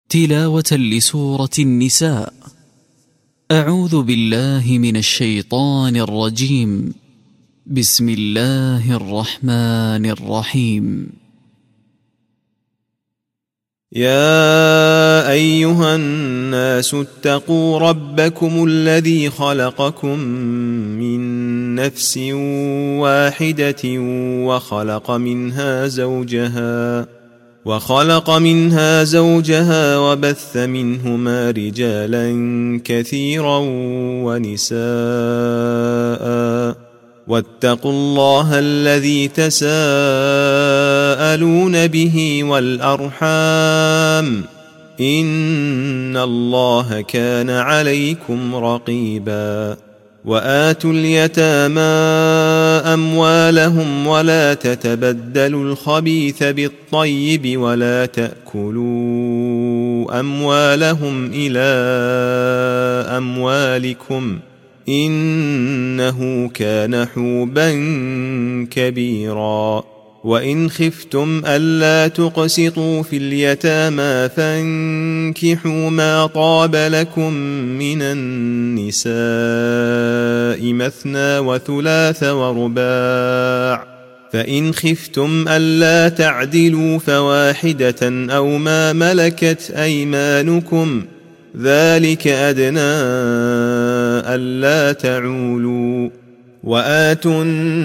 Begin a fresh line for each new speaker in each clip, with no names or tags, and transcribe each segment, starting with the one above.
تلاوة لسورة النساء. أعوذ بالله من الشيطان الرجيم. بسم الله الرحمن الرحيم.
يا أيها الناس اتقوا ربكم الذي خلقكم من نفس واحدة وخلق منها زوجها وبث منهما رجالا كثيرا ونساء، واتقوا الله الذي تساءلون به والأرحام، إن الله كان عليكم رقيبا. وآتوا اليتامى أموالهم ولا تتبدلوا الخبيث بالطيب ولا تأكلوا أموالهم إلى أموالكم، إنه كان حوبا كبيرا. وإن خفتم ألا تقسطوا في اليتامى فانكحوا ما طاب لكم من النساء مثنى وثلاث ورباع، فإن خفتم ألا تعدلوا فواحدة أو ما ملكت أيمانكم، ذلك أدنى ألا تعولوا. وآتوا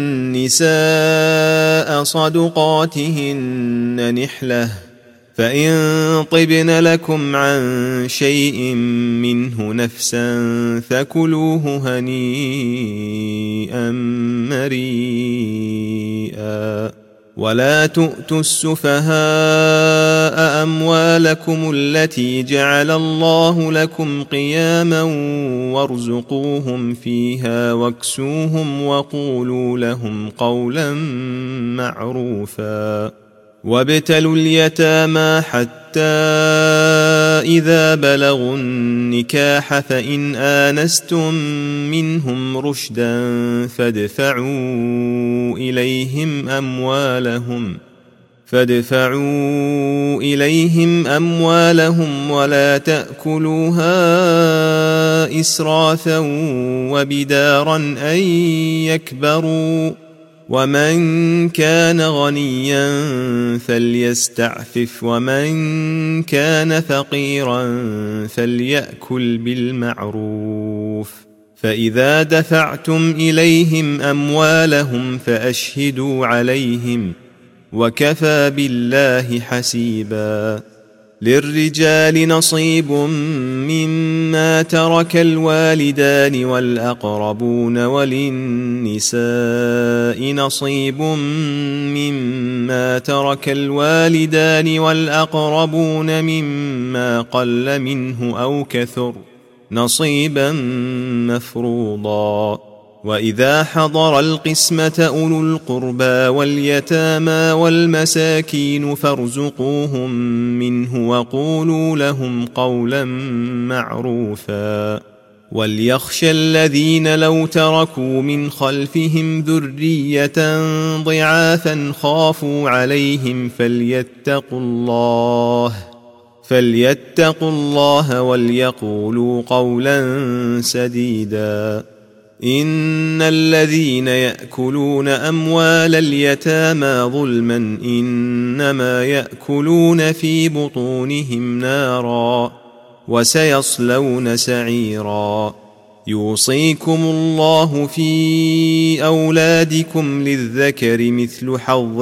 النساء صدقاتهن نحلة، فإن طبن لكم عن شيء منه نفسا فكلوه هنيئا مريئا. ولا تؤتوا السفهاء أموالكم التي جعل الله لكم قياما وارزقوهم فيها واكسوهم وقولوا لهم قولا معروفا. وابتلوا اليتامى حتى إذا بلغوا النكاح فإن آنستم منهم رشدا فادفعوا إليهم أموالهم ولا تأكلوها إسرافا وبدارا أن يكبروا، ومن كان غنيا فليستعفف ومن كان فقيرا فليأكل بالمعروف. فإذا دفعتم إليهم أموالهم فأشهدوا عليهم، وكفى بالله حسيبا. للرجال نصيب مما ترك الوالدان والأقربون، وللنساء نصيب مما ترك الوالدان والأقربون مما قل منه أو كثر، نصيبا مفروضا. وإذا حضر القسمة أولو القربى واليتامى والمساكين فارزقوهم منه وقولوا لهم قولا معروفا. وليخشى الذين لو تركوا من خلفهم ذرية ضعافا خافوا عليهم فليتقوا الله وليقولوا قولا سديدا. إن الذين يأكلون أموال اليتامى ظلما إنما يأكلون في بطونهم نارا وسيصلون سعيرا. يوصيكم الله في أولادكم للذكر مثل حظ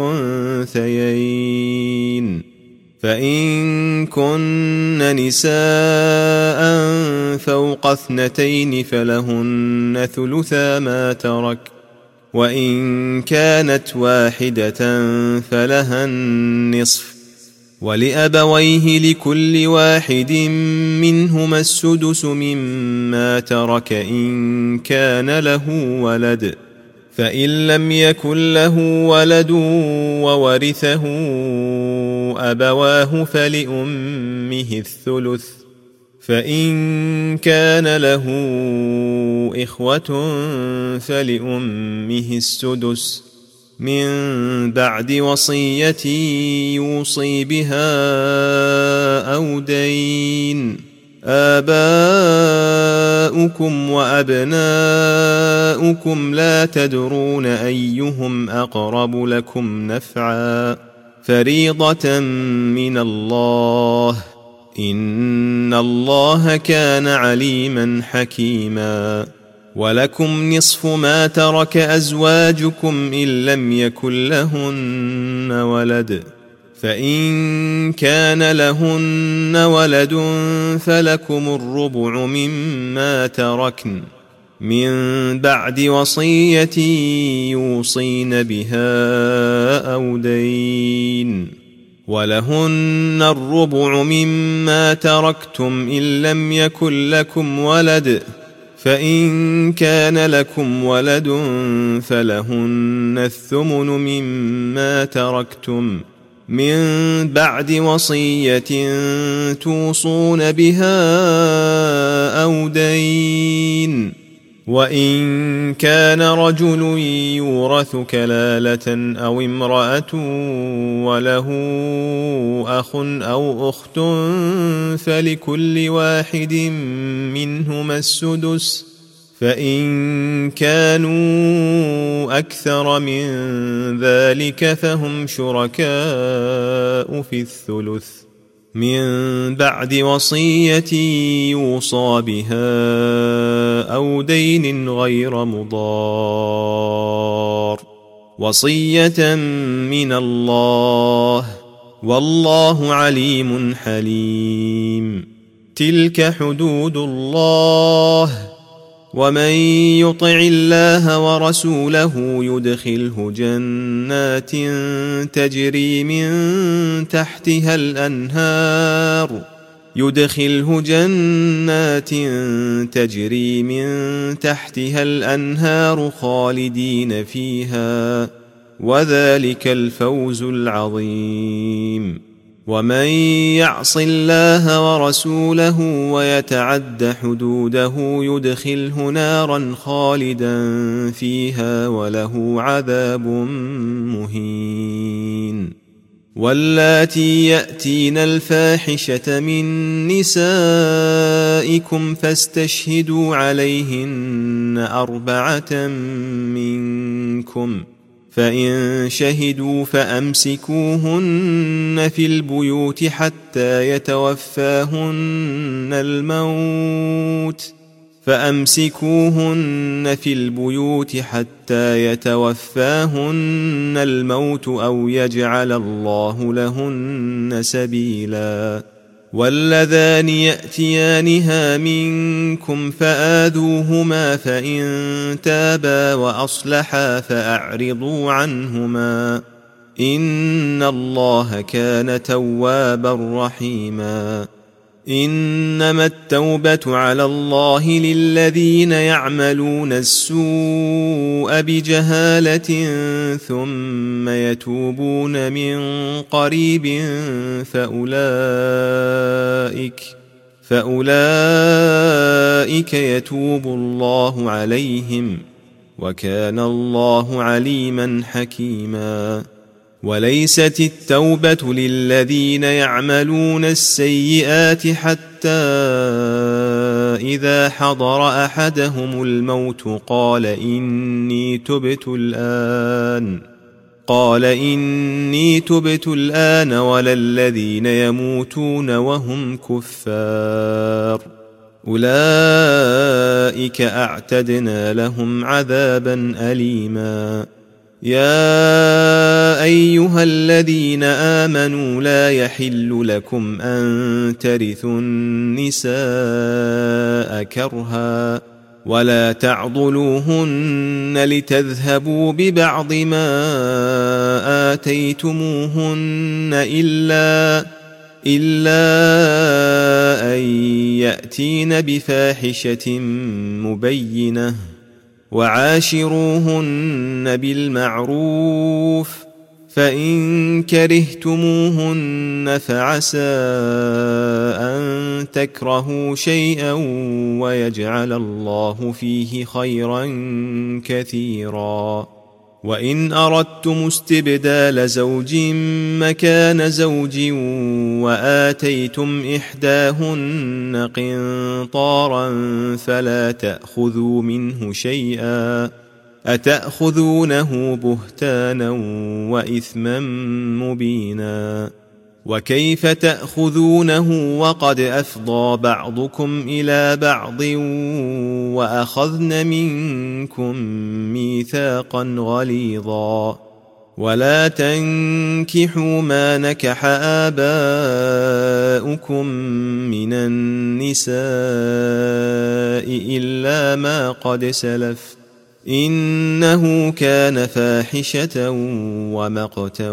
الأنثيين، فإن كن نساء فوق 2 فلهن ثلثا ما ترك، وإن كانت واحدة فلها النصف، ولأبويه لكل واحد منهما السدس مما ترك إن كان له ولد، فإن لم يكن له ولد وورثه أبواه فلأمه الثلث، فإن كان له إخوة فلأمه السدس، من بعد وصية يوصي بها أو دين. آباؤكم وأبناؤكم لا تدرون أيهم أقرب لكم نفعا فريضة من الله إن الله كان عليما حكيما. ولكم نصف ما ترك أزواجكم إن لم يكن لهن ولد فإن كان لهن ولد فلكم الربع مما تركن من بعد وصية يوصين بها أو دين. ولهن الربع مما تركتم إن لم يكن لكم ولد فإن كان لكم ولد فلهن الثمن مما تركتم من بعد وصية توصون بها أو دين. وإن كان رجل يورث كلالة أو امرأة وله أخ أو أخت فلكل واحد منهما السدس فإن كانوا أكثر من ذلك فهم شركاء في الثلث من بعد وصية يوصى بها أو دين غير مضار وصية من الله والله عليم حليم. تلك حدود الله ومن يطع الله ورسوله يدخله جنات تجري من تحتها الأنهار خالدين فيها وذلك الفوز العظيم. ومن يعص الله ورسوله ويتعد حدوده يدخله نارا خالدا فيها وله عذاب مهين. واللاتي يأتين الفاحشة من نسائكم فاستشهدوا عليهن 4 منكم فإن شهدوا فأمسكوهن في البيوت حتى يتوفاهن الموت أو يجعل الله لهن سبيلا. واللذان يأتيانها منكم فآذوهما فإن تابا وأصلحا فأعرضوا عنهما إن الله كان توابا رحيما. إنما التوبة على الله للذين يعملون السوء بجهالة ثم يتوبون من قريب فأولئك يتوب الله عليهم وكان الله عليما حكيما. وليست التوبة للذين يعملون السيئات حتى إذا حضر أحدهم الموت قال إني تبت الآن ولا الذين يموتون وهم كفار أولئك أعتدنا لهم عذابا أليما. يا أيها الذين آمنوا لا يحل لكم أن ترثوا النساء كرها ولا تعضلوهن لتذهبوا ببعض ما آتيتموهن إلا أن يأتين بفاحشة مبينة وعاشروهن بالمعروف فإن كرهتموهن فعسى أن تكرهوا شيئا ويجعل الله فيه خيرا كثيرا. وإن أردتم استبدال زوج مكان زوج وآتيتم إحداهن قنطارا فلا تأخذوا منه شيئا أتأخذونه بهتانا وإثما مبينا وكيف تأخذونه وقد أفضى بعضكم إلى بعض وأخذن منكم ميثاقا غليظا ولا تنكحوا ما نكح آباؤكم من النساء إلا ما قد سلف إنه كان فاحشة ومقتا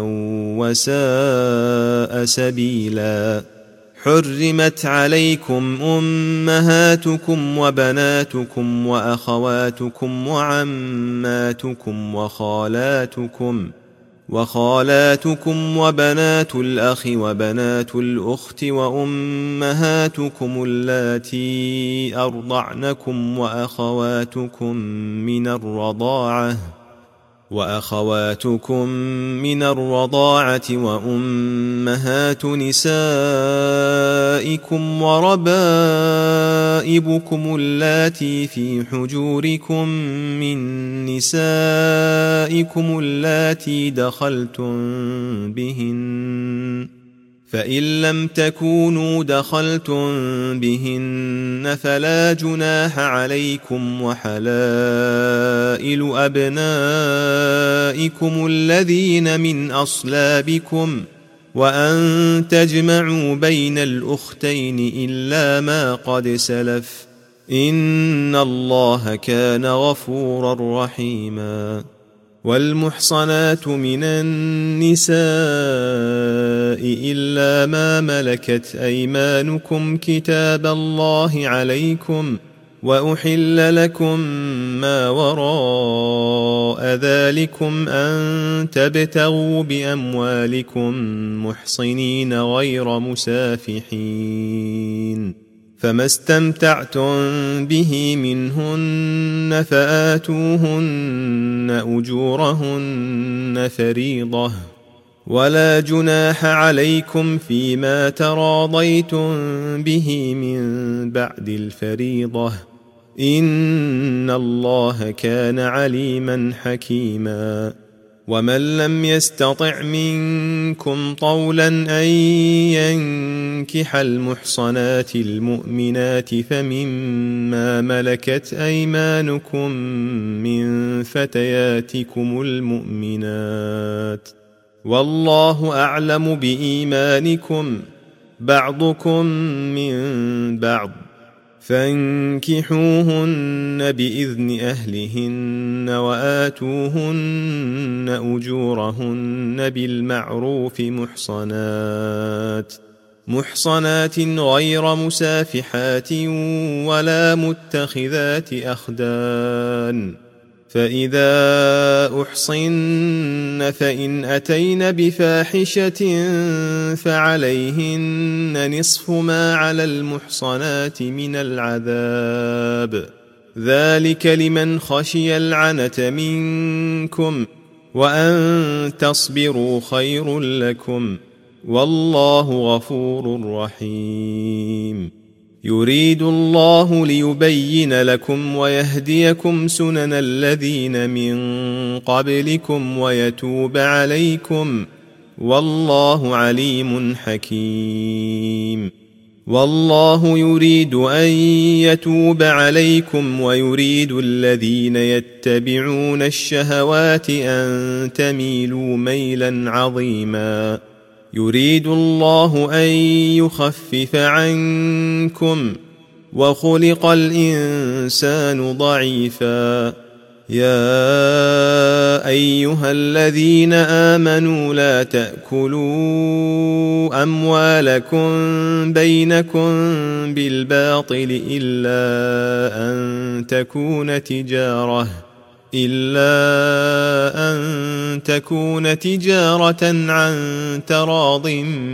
وساء سبيلا حرمت عليكم أمهاتكم وبناتكم وأخواتكم وعماتكم وخالاتكم وبنات الأخ وبنات الأخت وأمهاتكم اللاتي أرضعنكم وأخواتكم من الرضاعة وأمهات نسائكم وربائبكم اللاتي في حجوركم من نسائكم اللاتي دخلتم بهن فإن لم تكونوا دخلتم بهن فلا جناح عليكم وحلائل أبنائكم الذين من أصلابكم وأن تجمعوا بين الأختين إلا ما قد سلف إن الله كان غفورا رحيما والمحصنات من النساء إلا ما ملكت أيمانكم كتاب الله عليكم وأحل لكم ما وراء ذلكم أن تبتغوا بأموالكم محصنين غير مسافحين فما استمتعتم به منهن فآتوهن أجورهن فريضة ولا جناح عليكم فيما تراضيتم به من بعد الفريضة إن الله كان عليما حكيما ومن لم يستطع منكم طولا أن ينكح المحصنات المؤمنات فمما ملكت أيمانكم من فتياتكم المؤمنات والله أعلم بإيمانكم بعضكم من بعض فانكحوهن بإذن أهلهن وآتوهن أجورهن بالمعروف محصنات غير مسافحات ولا متخذات أخدان فإذا أحصن فإن أتين بفاحشة فعليهن نصف ما على المحصنات من العذاب ذلك لمن خشي العنة منكم وأن تصبروا خير لكم والله غفور رحيم يريد الله ليبين لكم ويهديكم سنن الذين من قبلكم ويتوب عليكم والله عليم حكيم والله يريد أن يتوب عليكم ويريد الذين يتبعون الشهوات أن تميلوا ميلا عظيما يريد الله أن يخفف عنكم وخلق الإنسان ضعيفا يا أيها الذين آمنوا لا تأكلوا أموالكم بينكم بالباطل إلا أن تكون تجارة عن تراض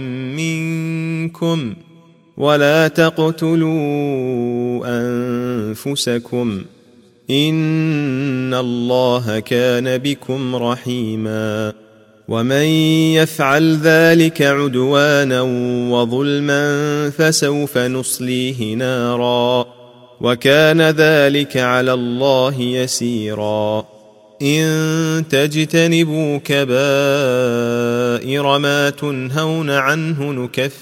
منكم ولا تقتلوا أنفسكم إن الله كان بكم رحيما ومن يفعل ذلك عدوانا وظلما فسوف نصليه نارا وكان ذلك على الله يسيرا إن تجتنبوا كبائر ما تنهون عنه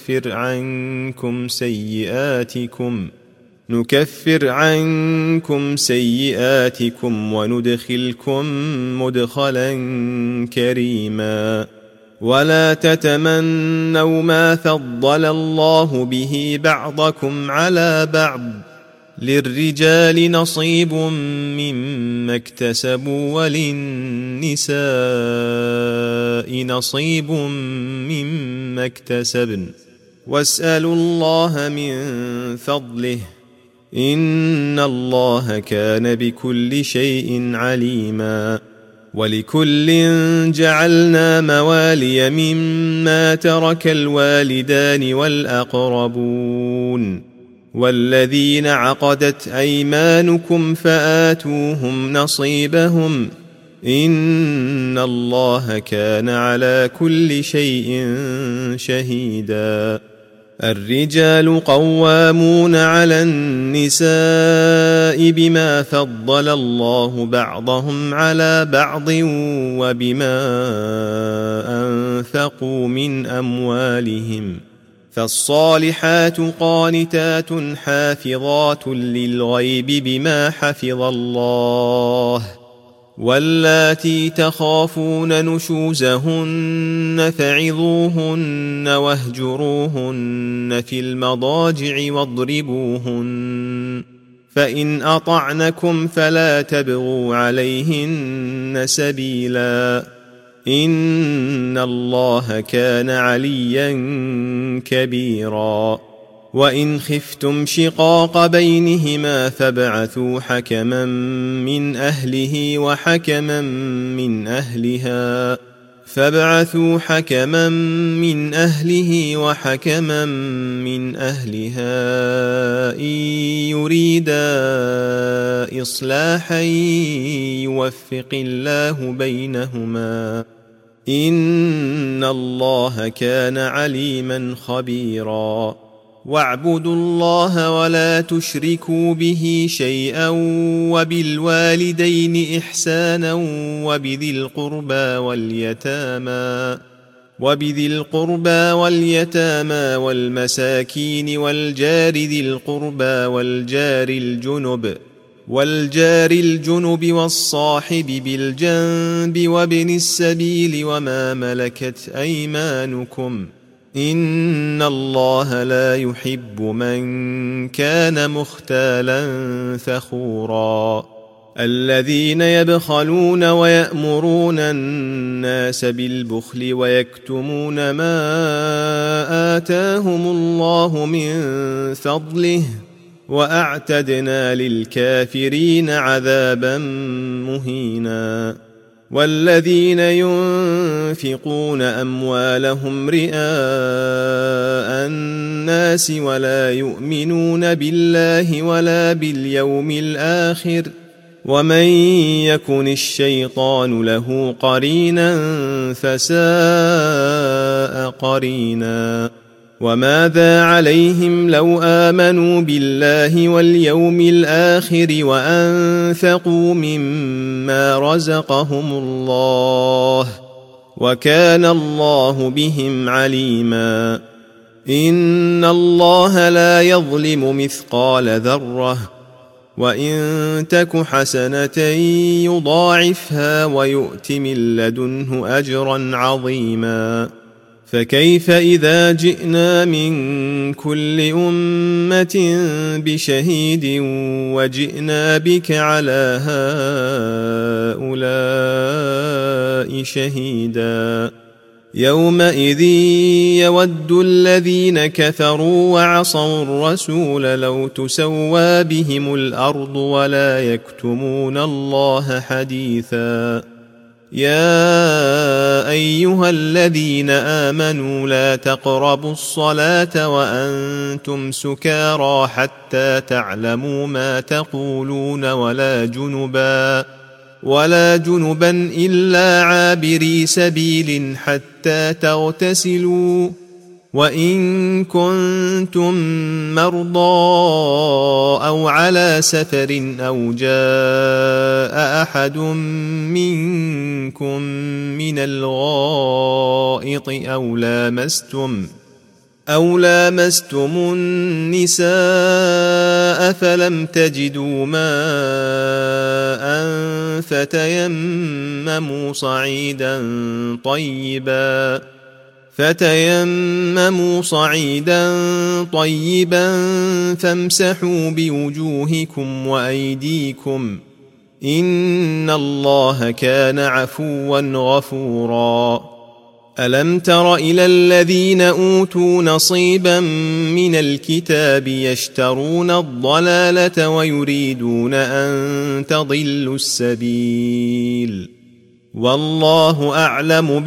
نكفر عنكم سيئاتكم وندخلكم مدخلا كريما ولا تتمنوا ما فضل الله به بعضكم على بعض للرجال نصيب مما اكتسبوا وللنساء نصيب مما اكتسبن واسألوا الله من فضله إن الله كان بكل شيء عليما ولكل جعلنا موالي مما ترك الوالدان والأقربون والذين عقدت أيمانكم فآتوهم نصيبهم إن الله كان على كل شيء شهيدا الرجال قوامون على النساء بما فضل الله بعضهم على بعض وبما أنفقوا من أموالهم فالصالحات قانتات حافظات للغيب بما حفظ الله واللاتي تخافون نشوزهن فعظوهن واهجروهن في المضاجع واضربوهن فإن أطعنكم فلا تبغوا عليهن سبيلا إن الله كان عليا كبيرا وإن خفتم شقاق بينهما فابعثوا حكما من أهله وحكما من أهلها إن يريدا إصلاحا يوفق الله بينهما إن الله كان عليما خبيرا واعبدوا الله ولا تشركوا به شيئا وبالوالدين إحسانا وبذي القربى واليتامى والمساكين والجار ذي القربى والجار الجنب والصاحب بالجنب وابن السبيل وما ملكت أيمانكم إن الله لا يحب من كان مختالا فخورا الذين يبخلون ويأمرون الناس بالبخل ويكتمون ما آتاهم الله من فضله وأعتدنا للكافرين عذابا مهينا والذين ينفقون أموالهم رئاء الناس ولا يؤمنون بالله ولا باليوم الآخر ومن يكن الشيطان له قرينا فساء قرينا وماذا عليهم لو آمنوا بالله واليوم الآخر وأنفقوا مما رزقهم الله وكان الله بهم عليما إن الله لا يظلم مثقال ذرة وإن تك حسنة يضاعفها ويؤت من لدنه أجرا عظيما فكيف إذا جئنا من كل أمة بشهيد وجئنا بك على هؤلاء شهيدا يومئذ يود الذين كفروا وعصوا الرسول لو تسوى بهم الأرض ولا يكتمون الله حديثا يا أيها الذين آمنوا لا تقربوا الصلاة وأنتم سكارى حتى تعلموا ما تقولون ولا جنبا إلا عابري سبيل حتى تغتسلوا، وإن كنتم مرضى أو على سفر أو جاء أحد منكم من الغائط أو لامستم النساء فلم تجدوا ماء فتيمموا صعيدا طيبا فامسحوا بوجوهكم وأيديكم، إن الله كان عفوا غفورا. ألم تر إلى الذين أوتوا نصيبا من الكتاب يشترون الضلالة ويريدون أن تضلوا السبيل، والله أعلم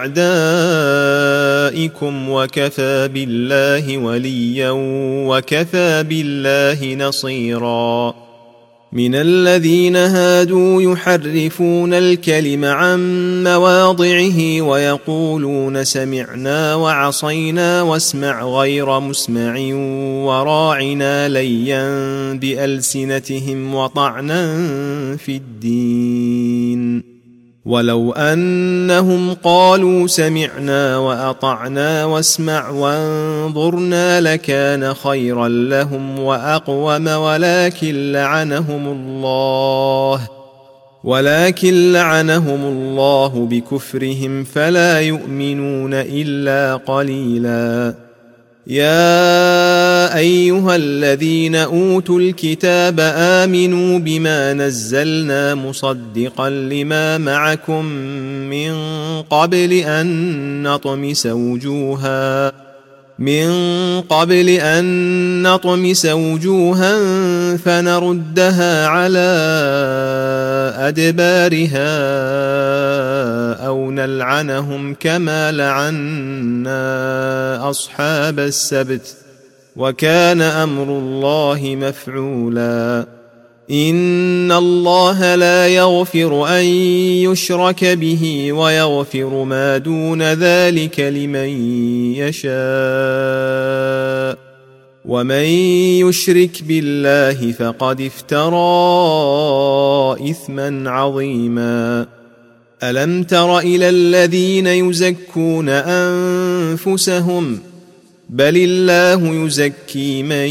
بأعدائكم وكفى بالله وليا وكفى بالله نصيرا. من الذين هادوا يحرفون الكلم عن مواضعه ويقولون سمعنا وعصينا واسمع غير مسمع وراعنا ليا بألسنتهم وطعنا في الدين، ولو أنهم قالوا سمعنا وأطعنا واسمع وانظرنا لكان خيرا لهم وأقوم، ولكن لعنهم الله بكفرهم فلا يؤمنون إلا قليلا. يا أيها الذين أوتوا الكتاب آمنوا بما نزلنا مصدقا لما معكم من قبل أن نطمس وجوها فنردها على أدبارها أو نلعنهم كما لعنا أصحاب السبت، وكان أمر الله مفعولا. إن الله لا يغفر أن يشرك به ويغفر ما دون ذلك لمن يشاء، ومن يشرك بالله فقد افترى إثما عظيما. ألم تر إلى الذين يزكون أنفسهم بل الله يزكي من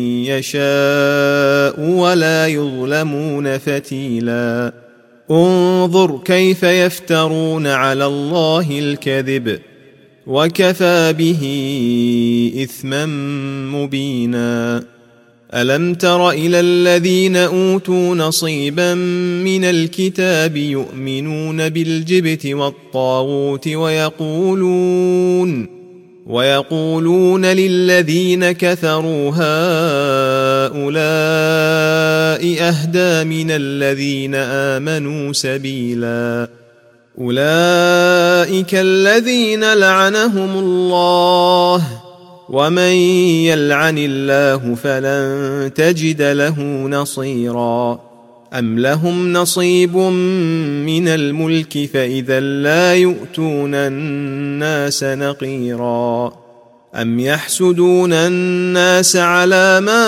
يشاء ولا يظلمون فتيلا. انظر كيف يفترون على الله الكذب وكفى به إثما مبينا. ألم تر إلى الذين أوتوا نصيبا من الكتاب يؤمنون بالجبت والطاغوت ويقولون للذين كفروا هؤلاء أهدى من الذين آمنوا سبيلا. أولئك الذين لعنهم الله، ومن يلعن الله فلن تجد له نصيرا. أم لهم نصيب من الملك فإذا لا يؤتون الناس نقيرا. أم يحسدون الناس على ما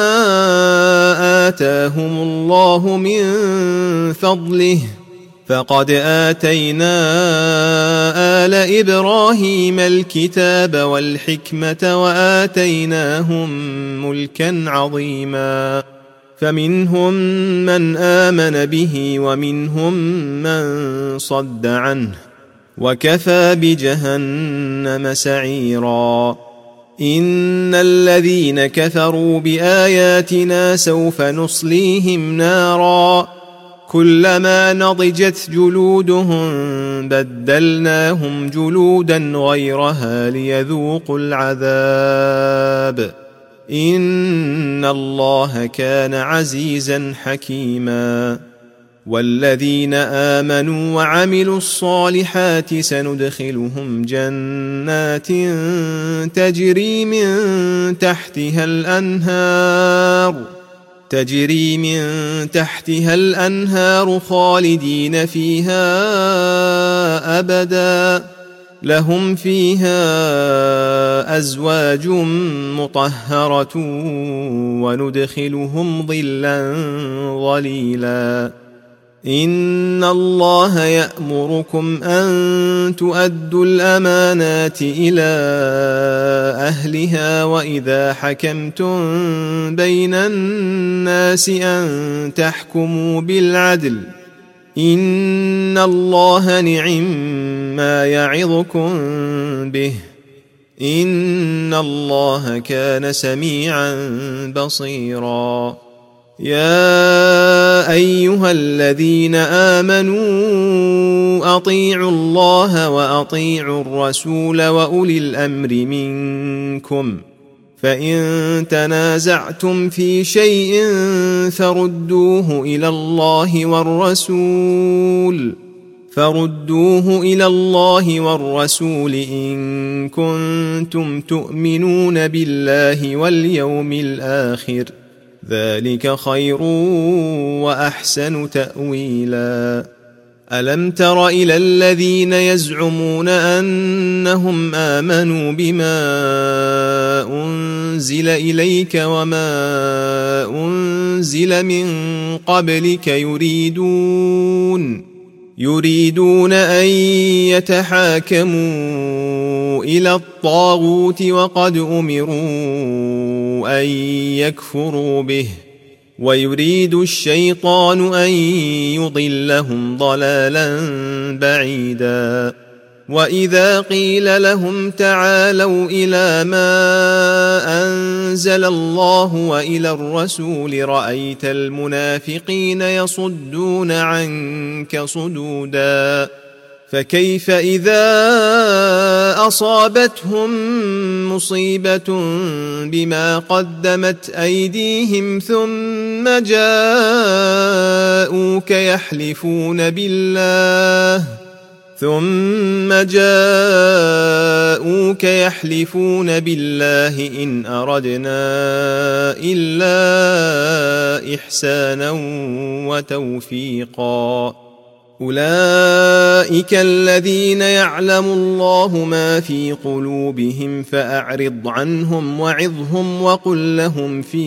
آتاهم الله من فضله، فقد آتينا آل إبراهيم الكتاب والحكمة وآتيناهم ملكا عظيما، فمنهم من آمن به ومنهم من صد عنه، وكفى بجهنم سعيرا. إن الذين كفروا بآياتنا سوف نصليهم نارا كلما نضجت جلودهم بدلناهم جلودا غيرها ليذوقوا العذاب، إن الله كان عزيزا حكيما. والذين آمنوا وعملوا الصالحات سندخلهم جنات تجري من تحتها الأنهار خالدين فيها أبدا، لهم فيها أزواج مطهرة وندخلهم ظلا ظليلا. إن الله يأمركم أن تؤدوا الأمانات إلى أهلها وإذا حكمتم بين الناس أن تحكموا بالعدل، إن الله نعم يعظكم به، إن الله كان سميعا بصيرا. يا أيها الذين آمنوا أطيعوا الله وأطيعوا الرسول وأولي الأمر منكم، فإن تنازعتم في شيء فردوه إلى الله والرسول إن كنتم تؤمنون بالله واليوم الآخر، ذلك خير وأحسن تأويلا. ألم تر إلى الذين يزعمون أنهم آمنوا بما أنزل إليك وما أنزل من قبلك يريدون أن يتحاكموا إلى الطاغوت وقد أمروا أن يكفروا به، ويريد الشيطان أن يضلهم ضلالا بعيدا. وإذا قيل لهم تعالوا إلى ما أنزل الله وإلى الرسول رأيت المنافقين يصدون عنك صدودا. فكيف إذا أصابتهم مصيبة بما قدمت أيديهم ثم جاءوك يحلفون بالله إن أردنا إلا إحسانا وتوفيقا. أولئك الذين يعلم الله ما في قلوبهم فأعرض عنهم وعظهم وقل لهم في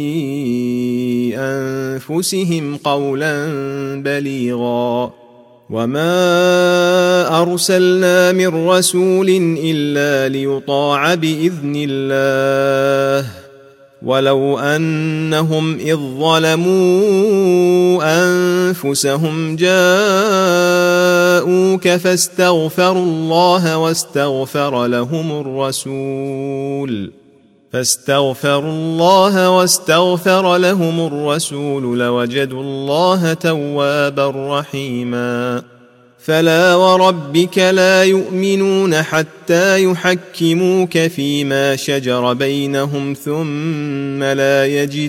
أنفسهم قولا بليغا. وما أرسلنا من رسول إلا ليطاع بإذن الله، ولو أنهم إذ ظلموا أنفسهم جاءوك فاستغفروا الله واستغفر لهم الرسول لوجدوا الله توابا رحيما. فلا وربك لا يؤمنون حتى يحكموك فيما شجر بينهم ثم لا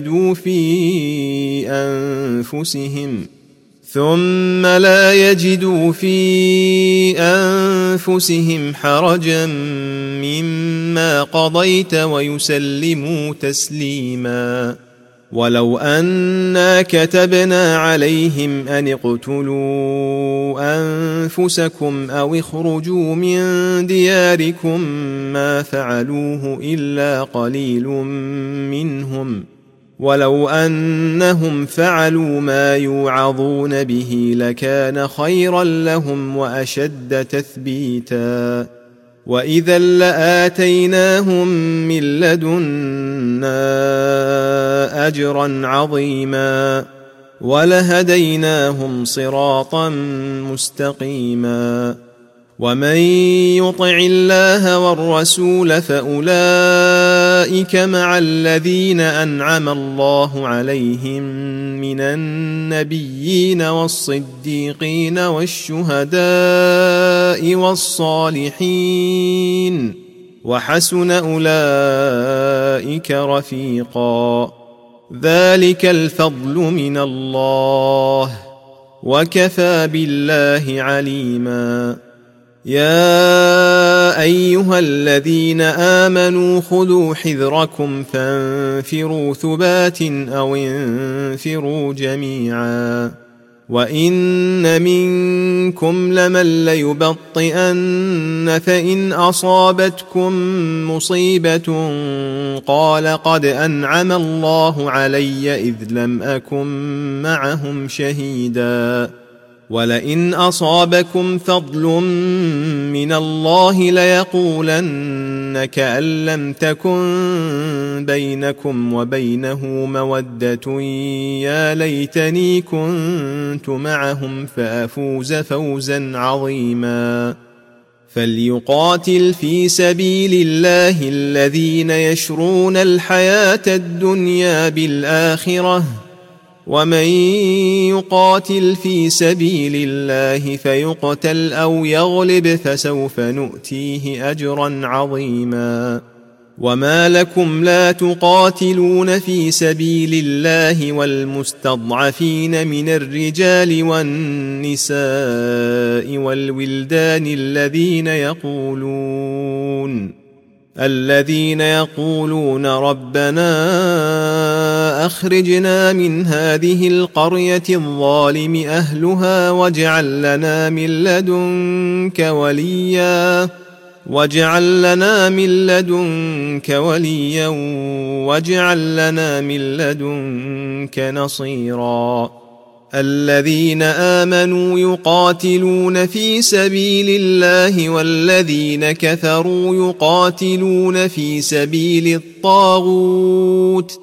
يجدوا في أنفسهم حرجا مما قضيت ويسلموا تسليما. ولو أنا كتبنا عليهم أن اقتلوا أنفسكم أو اخرجوا من دياركم ما فعلوه إلا قليل منهم، ولو أنهم فعلوا ما يوعظون به لكان خيرا لهم وأشد تثبيتا. وإذا لآتيناهم من لدنا أجرا عظيما ولهديناهم صراطا مستقيما. ومن يطع الله والرسول فأولئك مع الذين أنعم الله عليهم من النبيين والصديقين والشهداء والصالحين، وحسن أولئك رفيقا. ذلك الفضل من الله، وكفى بالله عليما. يا أيها الذين آمنوا خذوا حذركم فانفروا ثبات أو انفروا جميعا وإن منكم لمن ليبطئن فإن أصابتكم مصيبة قال قد أنعم الله علي إذ لم أكن معهم شهيدا ولئن أصابكم فضل من الله ليقولن كأن لم تكن بينكم وبينه مودة يا ليتني كنت معهم فأفوز فوزا عظيما. فليقاتل في سبيل الله الذين يشرون الحياة الدنيا بالآخرة ومن يقاتل في سبيل الله فيقتل أو يغلب فسوف نؤتيه أجرا عظيما. وما لكم لا تقاتلون في سبيل الله والمستضعفين من الرجال والنساء والولدان الذين يقولون ربنا أخرجنا من هذه القرية الظالم أهلها واجعل لنا من لدنك وليا واجعل لنا من لدنك نصيرا. الذين آمنوا يقاتلون في سبيل الله والذين كفروا يقاتلون في سبيل الطاغوت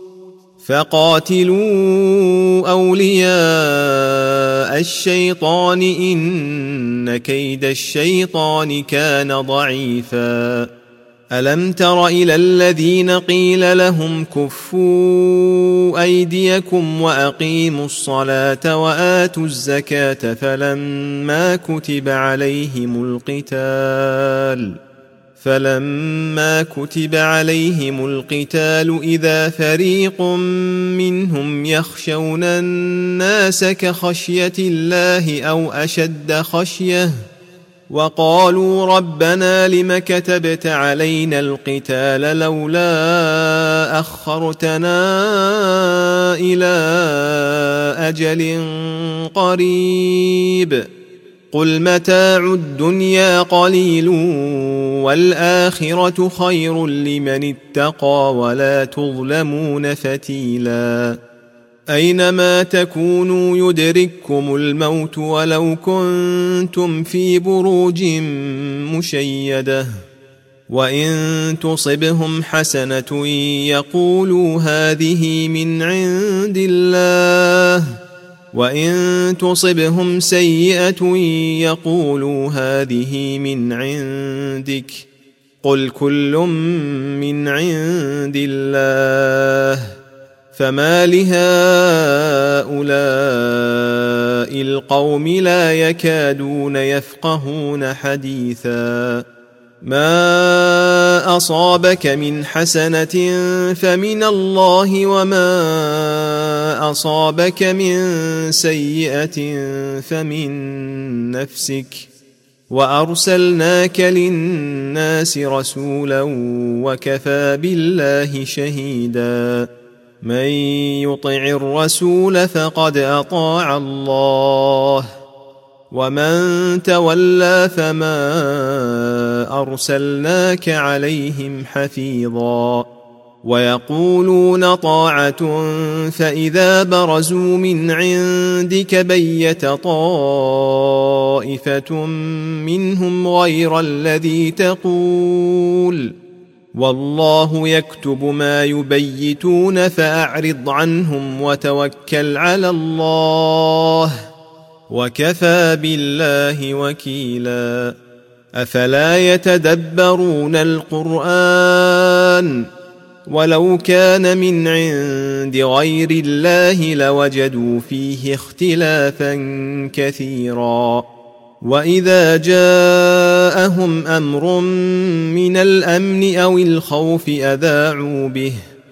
فقاتلوا أولياء الشيطان إن كيد الشيطان كان ضعيفا. ألم تر إلى الذين قيل لهم كفوا أيديكم وأقيموا الصلاة وآتوا الزكاة فلما كتب عليهم القتال إذا فريق منهم يخشون الناس كخشية الله أو أشد خشية وقالوا ربنا لم كتبت علينا القتال لولا أخرتنا إلى أجل قريب قل متاع الدنيا قليل والآخرة خير لمن اتقى ولا تظلمون فتيلا. أينما تكونوا يدرككم الموت ولو كنتم في بروج مشيدة وإن تصبهم حسنة يقولوا هذه من عند الله وإن تصبهم سيئة يقولوا هذه من عندك قل كل من عند الله فما لهؤلاء القوم لا يكادون يفقهون حديثا. ما أصابك من حسنة فمن الله وما أصابك من سيئة فمن نفسك وأرسلناك للناس رسولا وكفى بالله شهيدا. من يطع الرسول فقد أطاع الله ومن تولى فما أرسلناك عليهم حفيظا. ويقولون طاعة فإذا برزوا من عندك بيت طائفة منهم غير الذي تقول والله يكتب ما يبيتون فأعرض عنهم وتوكل على الله وكفى بالله وكيلا. أفلا يتدبرون القرآن ولو كان من عند غير الله لوجدوا فيه اختلافا كثيرا. وإذا جاءهم أمر من الأمن أو الخوف أذاعوا به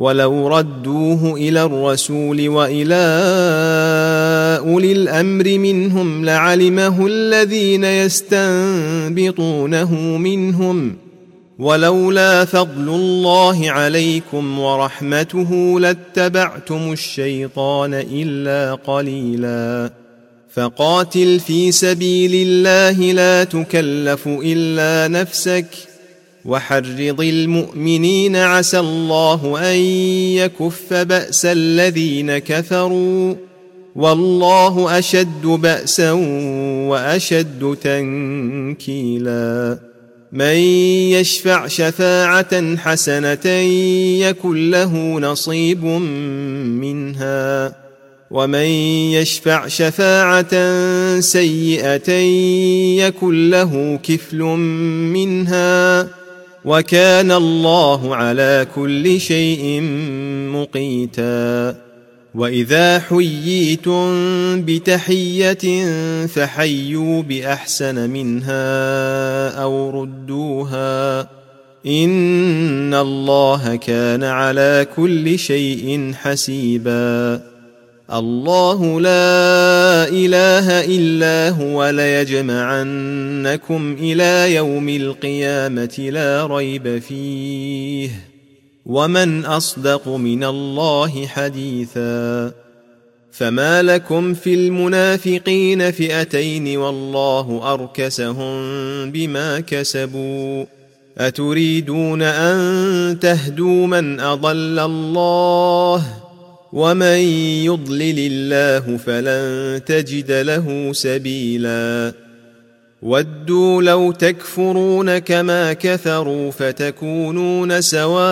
ولو ردوه إلى الرسول وإلى أولي الأمر منهم لعلمه الذين يستنبطونه منهم، ولولا فضل الله عليكم ورحمته لاتبعتم الشيطان إلا قليلا. فقاتل في سبيل الله لا تكلف إلا نفسك، وحرض المؤمنين عسى الله أن يكف بأس الذين كفروا، والله أشد بأسا وأشد تنكيلا. من يشفع شفاعة حسنة يكن له نصيب منها، ومن يشفع شفاعة سيئة يكن له كفل منها، وكان الله على كل شيء مقيتا. وإذا حييتم بتحية فحيوا بأحسن منها أو ردوها، إن الله كان على كل شيء حسيبا. الله لا إله إلا هو ليجمعنكم إلى يوم القيامة لا ريب فيه، ومن أصدق من الله حديثا. فما لكم في المنافقين فئتين والله أركسهم بما كسبوا، أتريدون أن تهدوا من أضل الله، ومن يضلل الله فلن تجد له سبيلا. ودوا لو تكفرون كما كفروا فتكونون سواء،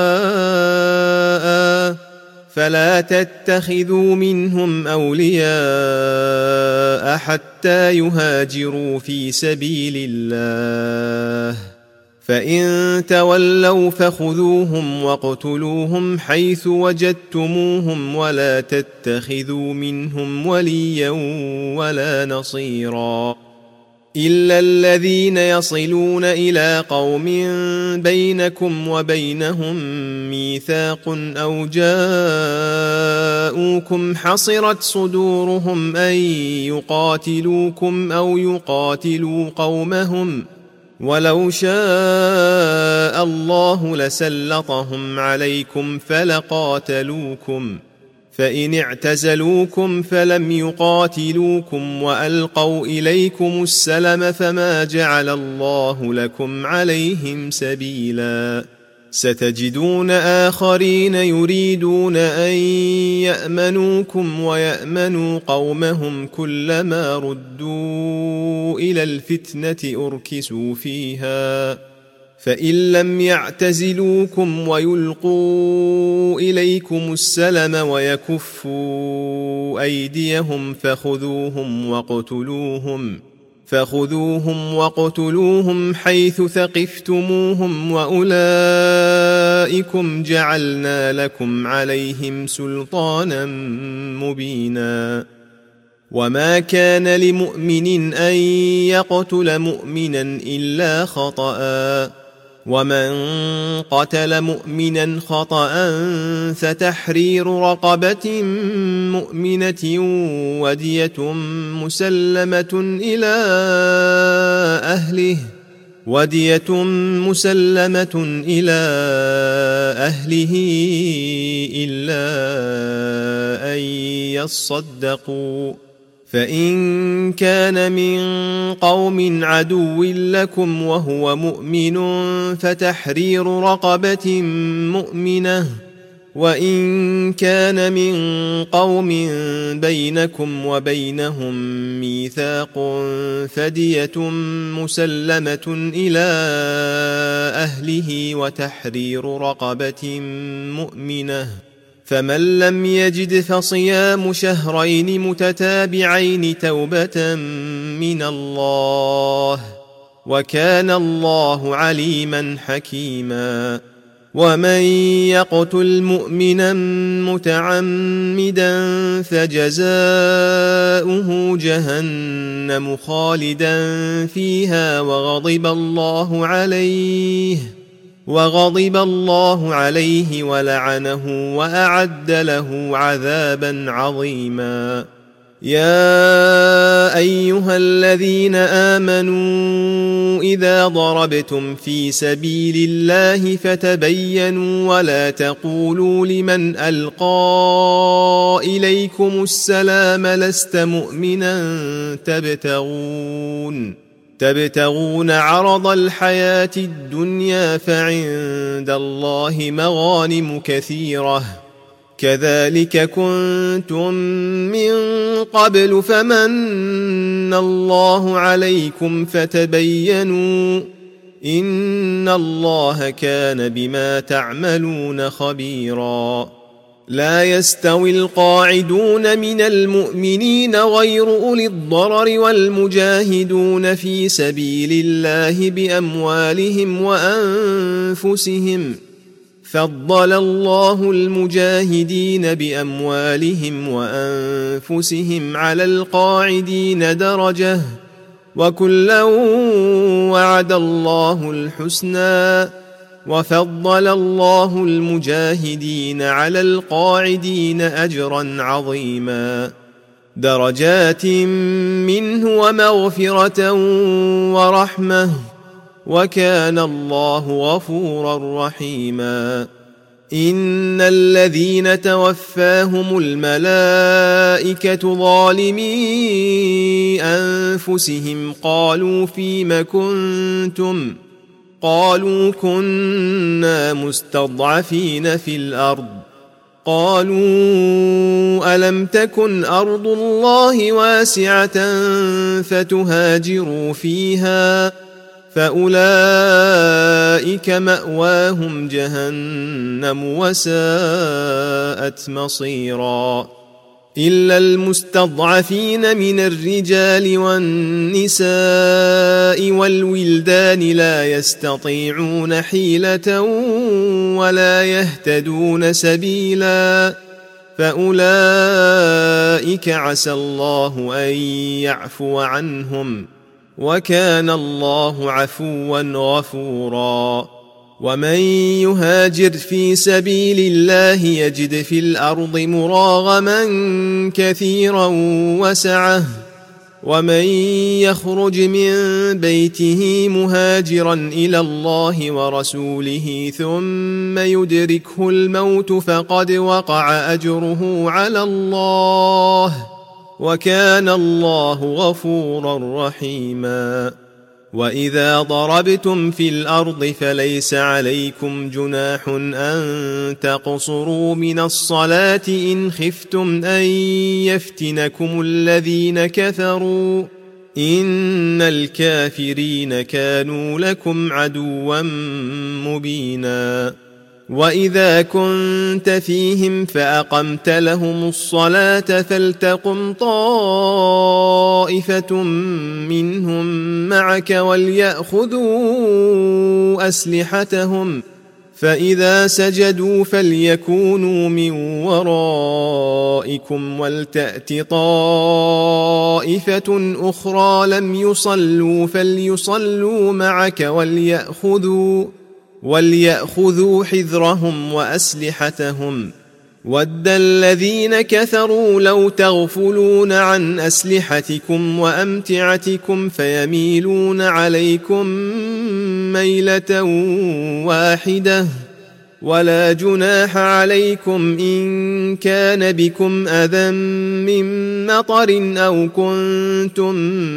فلا تتخذوا منهم أولياء حتى يهاجروا في سبيل الله، فإن تولوا فخذوهم واقتلوهم حيث وجدتموهم، ولا تتخذوا منهم وليا ولا نصيرا، إلا الذين يصلون إلى قوم بينكم وبينهم ميثاق أو جاءوكم حصرت صدورهم أن يقاتلوكم أو يقاتلوا قومهم، ولو شاء الله لسلطهم عليكم فلقاتلوكم، فإن اعتزلوكم فلم يقاتلوكم وألقوا إليكم السلم فما جعل الله لكم عليهم سبيلا. ستجدون آخرين يريدون أن يأمنوكم ويأمنوا قومهم، كلما ردوا إلى الفتنة أركسوا فيها، فإن لم يعتزلوكم ويلقوا إليكم السلم ويكفوا أيديهم فخذوهم وقتلوهم حيث ثقفتموهم، وأولئكم جعلنا لكم عليهم سلطانا مبينا. وما كان لمؤمن أن يقتل مؤمنا إلا خطأ، ومن قتل مؤمنا خطأ فتحرير رقبة مؤمنة ودية مسلمة إلى أهله إلا أن يصدقوا، فإن كان من قوم عدو لكم وهو مؤمن فتحرير رقبة مؤمنة، وإن كان من قوم بينكم وبينهم ميثاق فدية مسلمة إلى أهله وتحرير رقبة مؤمنة، فمن لم يجد فصيام شهرين متتابعين توبة من الله، وكان الله عليما حكيما. ومن يقتل مؤمنا متعمدا فجزاؤه جهنم خالدا فيها وغضب الله عليه وغضب الله عليه ولعنه وأعد له عذابا عظيما. يا أيها الذين آمنوا إذا ضربتم في سبيل الله فتبينوا ولا تقولوا لمن ألقى إليكم السلام لست مؤمنا تبتغون عرض الحياة الدنيا فعند الله مغانم كثيرة كذلك كنتم من قبل فمن الله عليكم فتبينوا إن الله كان بما تعملون خبيرا. لا يستوي القاعدون من المؤمنين غير أولي الضرر والمجاهدون في سبيل الله بأموالهم وأنفسهم فضل الله المجاهدين بأموالهم وأنفسهم على القاعدين درجة وكلا وعد الله الحسنى وفضل الله المجاهدين على القاعدين أجرا عظيما درجات منه ومغفرة ورحمة وكان الله غفورا رحيما. إن الذين توفاهم الملائكة ظالمي أنفسهم قالوا فيم كنتم قالوا كنا مستضعفين في الأرض قالوا ألم تكن أرض الله واسعة فتهاجروا فيها فأولئك مأواهم جهنم وساءت مصيرا. إلا المستضعفين من الرجال والنساء والولدان لا يستطيعون حيلة ولا يهتدون سبيلا فأولئك عسى الله أن يعفو عنهم وكان الله عفوا غفورا. ومن يهاجر في سبيل الله يجد في الأرض مراغما كثيرا وسعة ومن يخرج من بيته مهاجرا إلى الله ورسوله ثم يدركه الموت فقد وقع أجره على الله وكان الله غفورا رحيما. وإذا ضربتم في الأرض فليس عليكم جناح أن تقصروا من الصلاة إن خفتم أن يفتنكم الذين كفروا إن الكافرين كانوا لكم عدوا مبينا. وإذا كنت فيهم فأقمت لهم الصلاة فلتقم طائفة منهم معك وليأخذوا أسلحتهم فإذا سجدوا فليكونوا من ورائكم ولتأت طائفة أخرى لم يصلوا فليصلوا معك وليأخذوا حذرهم وأسلحتهم ود الذين كفروا لو تغفلون عن أسلحتكم وأمتعتكم فيميلون عليكم ميلة واحدة ولا جناح عليكم إن كان بكم أذى من مطر أو كنتم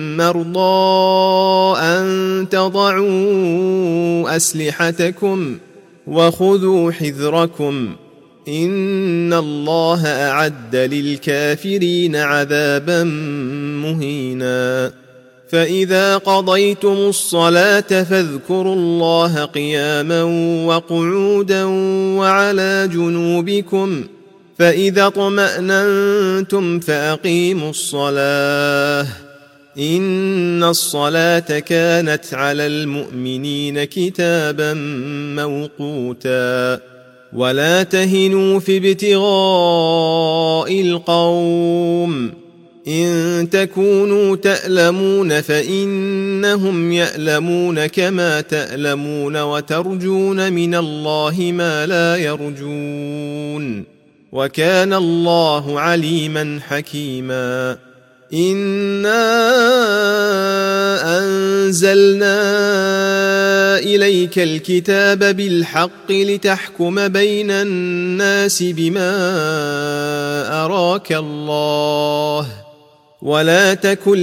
مرضى أن تضعوا أسلحتكم وخذوا حذركم إن الله أعد للكافرين عذابا مهينا. فإذا قضيتم الصلاة فاذكروا الله قياما وقعودا وعلى جنوبكم فإذا اطمأننتم فأقيموا الصلاة إن الصلاة كانت على المؤمنين كتابا موقوتا. ولا تهنوا في ابتغاء القوم إن تكونوا تألمون فإنهم يألمون كما تألمون وترجون من الله ما لا يرجون وكان الله عليما حكيما إنا أنزلنا إليك الكتاب بالحق لتحكم بين الناس بما أراك الله ولا تكن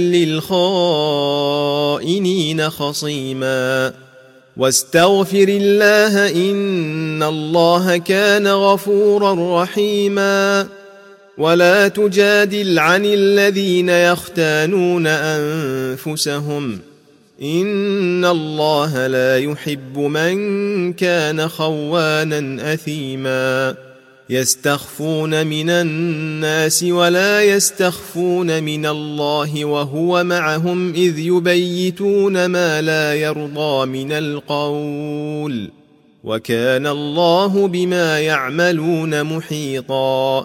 للخائنين خصيما واستغفر الله إن الله كان غفورا رحيما ولا تجادل عن الذين يختانون أنفسهم إن الله لا يحب من كان خوانا أثيما يستخفون من الناس ولا يستخفون من الله وهو معهم إذ يبيتون ما لا يرضى من القول وكان الله بما يعملون محيطا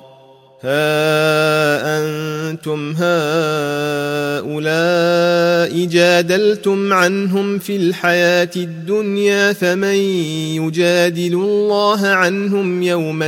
ها أنتم هؤلاء جادلتم عنهم في الحياة الدنيا فمن يجادل الله عنهم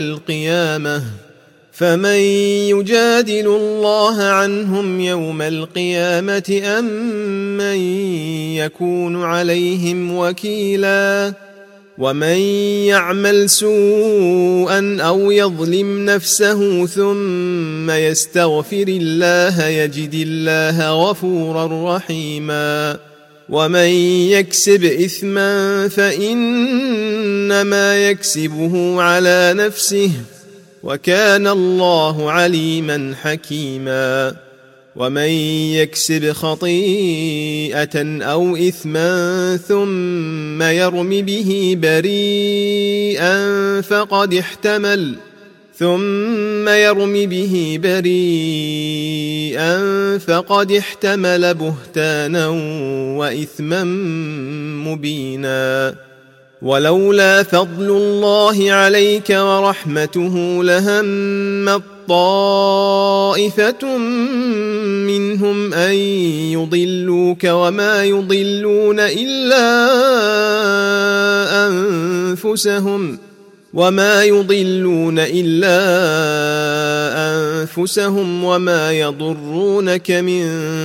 يوم القيامة أم من يكون عليهم وكيلا ومن يعمل سوءا أو يظلم نفسه ثم يستغفر الله يجد الله غفورا رحيما ومن يكسب إثما فإنما يكسبه على نفسه وكان الله عليما حكيما ومن يكسب خطيئة أو إثما ثم يرم به بريئا فقد احتمل بهتانا وإثما مبينا ولولا فضل الله عليك ورحمته لهم طائفة منهم أن يضلوك وما يضلون إلا أنفسهم وما يضرونك من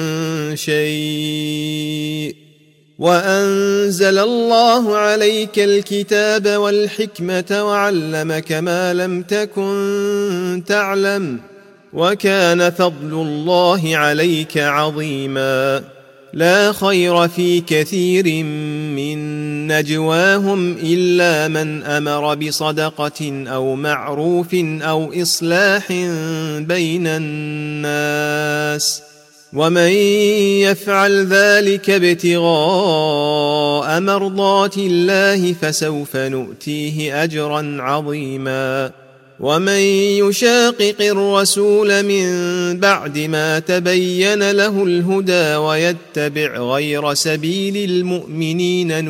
شيء وأنزل الله عليك الكتاب والحكمة وعلمك ما لم تكن تعلم وكان فضل الله عليك عظيما لا خير في كثير من نجواهم إلا من أمر بصدقة أو معروف أو إصلاح بين الناس ومن يفعل ذلك ابتغاء مرضات الله فسوف نؤتيه أجرا عظيما ومن يشاقق الرسول من بعد ما تبين له الهدى ويتبع غير سبيل المؤمنين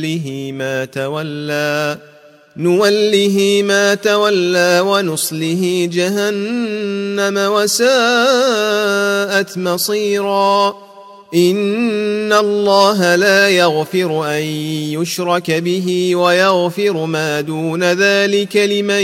نوله ما تولى ونصله جهنم وساءت مصيرا إن الله لا يغفر أن يشرك به ويغفر ما دون ذلك لمن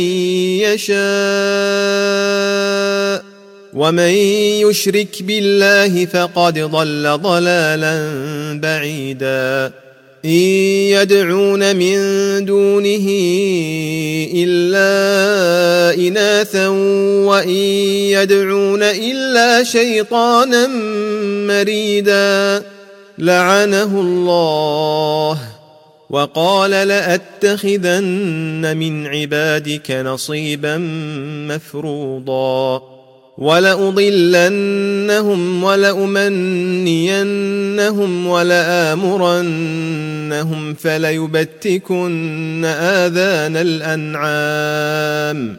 يشاء ومن يشرك بالله فقد ضل ضلالا بعيدا إن يدعون من دونه إلا إناثا وإن يدعون إلا شيطانا مريدا لعنه الله وقال لأتخذن من عبادك نصيبا مفروضا ولأضلنهم ولأمنينهم ولآمرنهم فليبتكن آذان الأنعام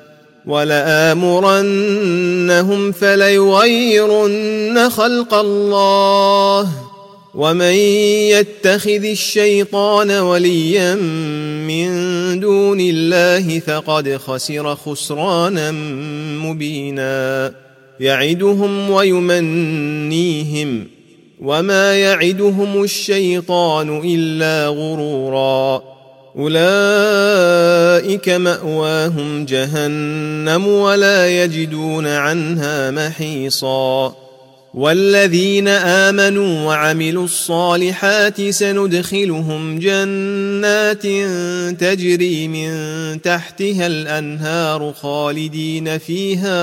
ولآمرنهم فليغيرن خلق الله ومن يتخذ الشيطان وليا من دون الله فقد خسر خسرانا مبينا يعدهم ويمنيهم وما يعدهم الشيطان إلا غرورا أولئك مأواهم جهنم ولا يجدون عنها محيصا والذين آمنوا وعملوا الصالحات سندخلهم جنات تجري من تحتها الأنهار خالدين فيها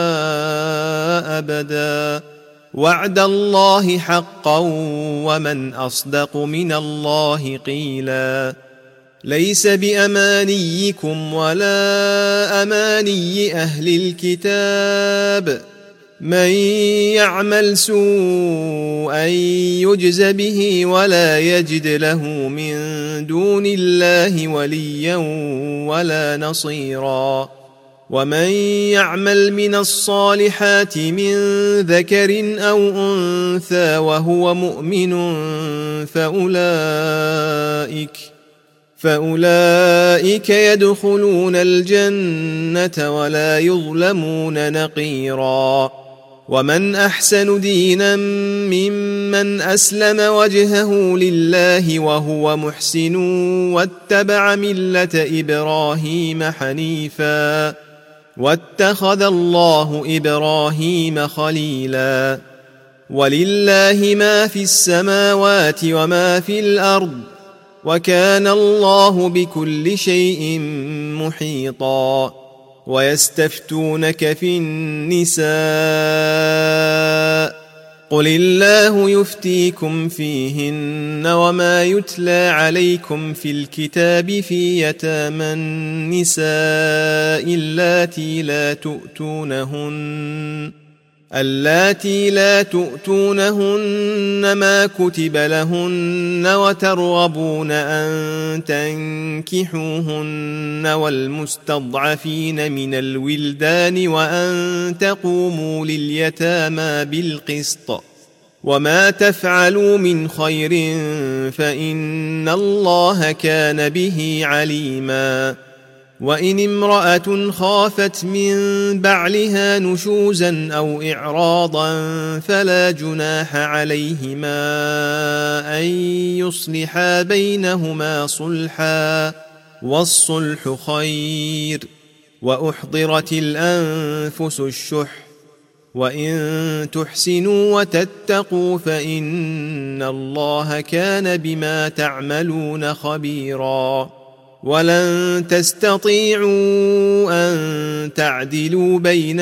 أبدا وعد الله حقا ومن أصدق من الله قيلا ليس بأمانيكم ولا أماني أهل الكتاب من يعمل سوءا يجز به ولا يجد له من دون الله وليا ولا نصيرا ومن يعمل من الصالحات من ذكر أو أنثى وهو مؤمن فأولئك يدخلون الجنة ولا يظلمون نقيرا ومن أحسن دينا ممن أسلم وجهه لله وهو محسن واتبع ملة إبراهيم حنيفا واتخذ الله إبراهيم خليلا ولله ما في السماوات وما في الأرض وكان الله بكل شيء محيطا ويستفتونك في النساء قل الله يفتيكم فيهن وما يتلى عليكم في الكتاب في يتامى النساء اللاتي لا تؤتونهن ما كتب لهن وترغبون أن تنكحوهن والمستضعفين من الولدان وأن تقوموا لليتامى بالقسط وما تفعلوا من خير فإن الله كان به عليما وإن امرأة خافت من بعلها نشوزا أو إعراضا فلا جناح عليهما أن يصلحا بينهما صلحا والصلح خير وأحضرت الأنفس الشح وإن تحسنوا وتتقوا فإن الله كان بما تعملون خبيرا ولن تستطيعوا أن تعدلوا بين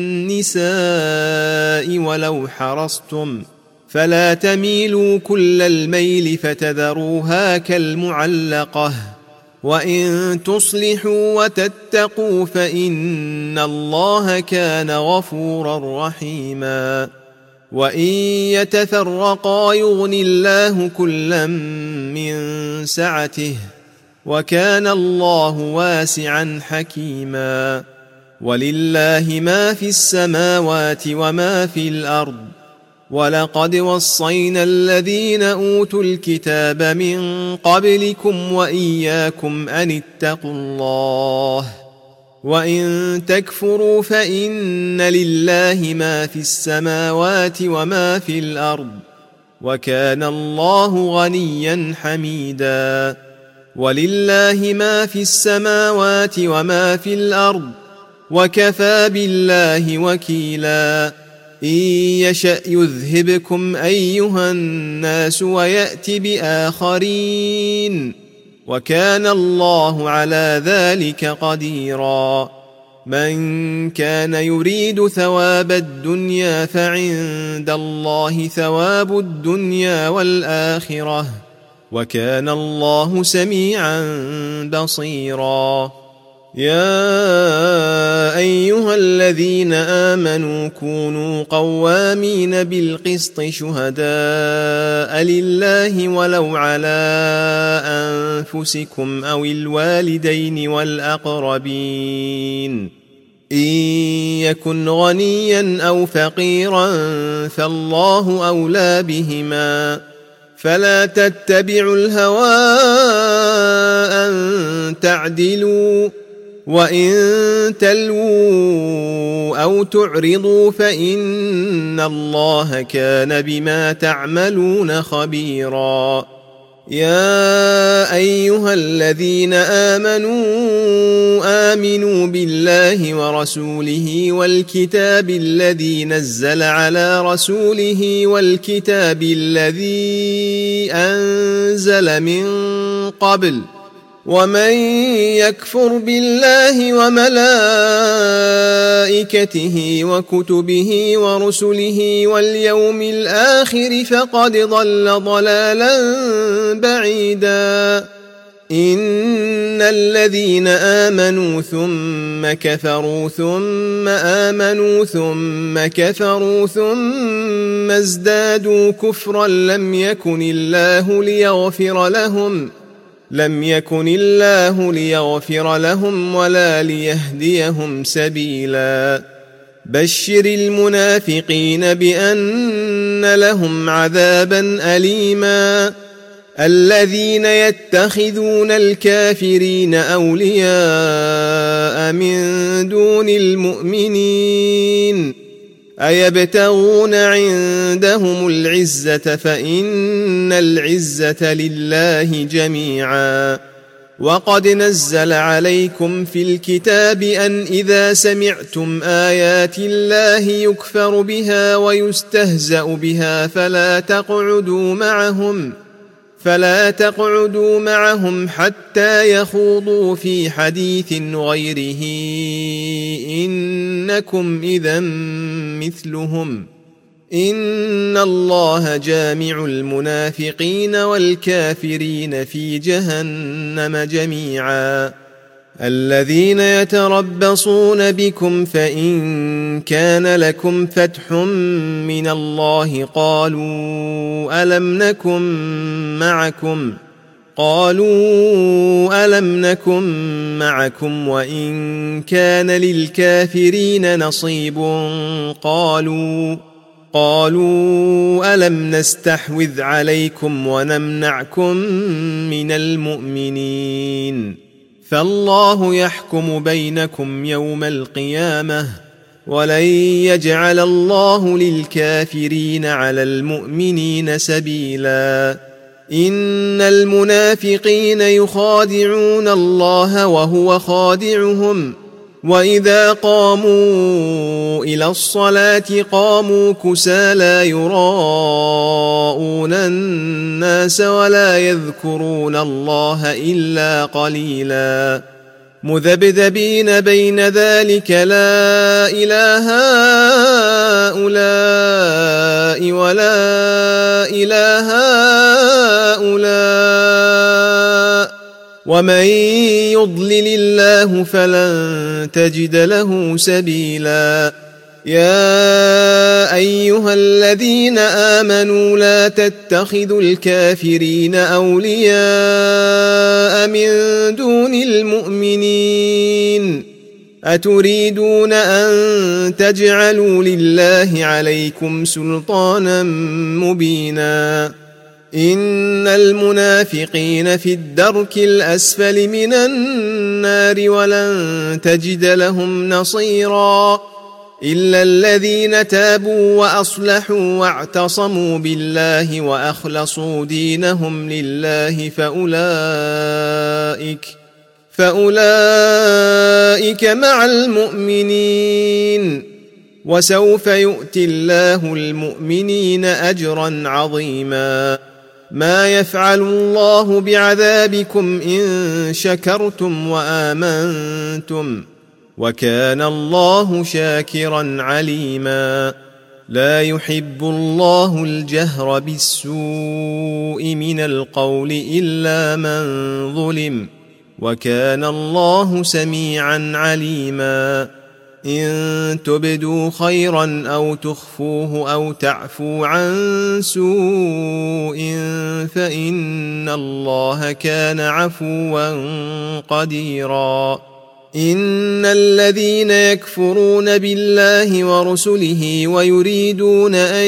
النساء ولو حرصتم فلا تميلوا كل الميل فتذروها كالمعلقة وإن تصلحوا وتتقوا فإن الله كان غفورا رحيما وإن يتفرقا يغن الله كلا من سعته وكان الله واسعا حكيما ولله ما في السماوات وما في الأرض ولقد وصينا الذين أوتوا الكتاب من قبلكم وإياكم أن اتقوا الله وإن تكفروا فإن لله ما في السماوات وما في الأرض وكان الله غنيا حميدا ولله ما في السماوات وما في الأرض وكفى بالله وكيلا إن يشأ يذهبكم أيها الناس ويأت بآخرين وكان الله على ذلك قديرا من كان يريد ثواب الدنيا فعند الله ثواب الدنيا والآخرة وكان الله سميعا بصيرا يا أيها الذين آمنوا كونوا قوامين بالقسط شهداء لله ولو على أنفسكم أو الوالدين والأقربين إن يكن غنيا أو فقيرا فالله أولى بهما فلا تتبعوا الهوى أن تعدلوا وإن تلووا أو تعرضوا فإن الله كان بما تعملون خبيرا. يا أيها الذين آمنوا بالله ورسوله والكتاب الذي نزل على رسوله والكتاب الذي أنزل من قبل، ومن يكفر بالله وملائكته وكتبه ورسله واليوم الآخر فقد ضل ضلالا بعيدا. إن الذين آمنوا ثم كفروا ثم آمنوا ثم كفروا ثم ازدادوا كفرا لم يكن الله ليغفر لهم ولا ليهديهم سبيلا. بشر المنافقين بأن لهم عذابا أليما. الذين يتخذون الكافرين أولياء من دون المؤمنين أيبتغون عندهم العزة فإن العزة لله جميعا. وقد نزل عليكم في الكتاب أن إذا سمعتم آيات الله يكفر بها ويستهزأ بها فلا تقعدوا معهم حتى يخوضوا في حديث غيره إنكم إذا مثلهم. إن الله جامع المنافقين والكافرين في جهنم جميعا. الذين يتربصون بكم فإن كان لكم فتح من الله قالوا ألم نكن معكم وإن كان للكافرين نصيب قالوا ألم نستحوذ عليكم ونمنعكم من المؤمنين فالله يحكم بينكم يوم القيامة ولن يجعل الله للكافرين على المؤمنين سبيلا. إن المنافقين يخادعون الله وهو خادعهم وإذا قاموا إلى الصلاة قاموا كسالى يراءون الناس ولا يذكرون الله إلا قليلا. مذبذبين بين ذلك لا إله هؤلاء ولا إله هؤلاء ومن يضلل الله فلن تجد له سبيلا. يا أيها الذين آمنوا لا تتخذوا الكافرين أولياء من دون المؤمنين أتريدون أن تجعلوا لله عليكم سلطانا مبينا. إن المنافقين في الدرك الأسفل من النار ولن تجد لهم نصيرا إلا الذين تابوا وأصلحوا واعتصموا بالله وأخلصوا دينهم لله فأولئك مع المؤمنين وسوف يؤتي الله المؤمنين أجرا عظيما. ما يفعل الله بعذابكم إن شكرتم وآمنتم وكان الله شاكرا عليما. لا يحب الله الجهر بالسوء من القول إلا من ظلم وكان الله سميعا عليما. إن تبدوا خيرا أو تخفوه أو تعفوا عن سوء فإن الله كان عفوا قديرا. إن الذين يكفرون بالله ورسله ويريدون أن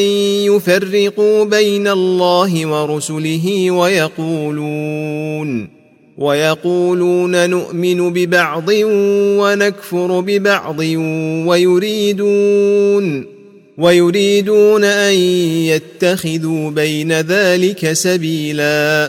ويقولون نؤمن ببعض ونكفر ببعض ويريدون أن يتخذوا بين ذلك سبيلا.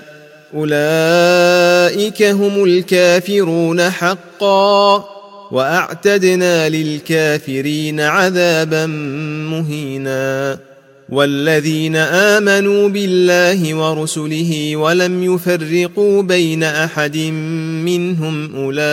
أولئك هم الكافرون حقا، وأعتدنا للكافرين عذابا مهينا. والذين آمنوا بالله ورسله ولم يفرقوا بين أحد منهم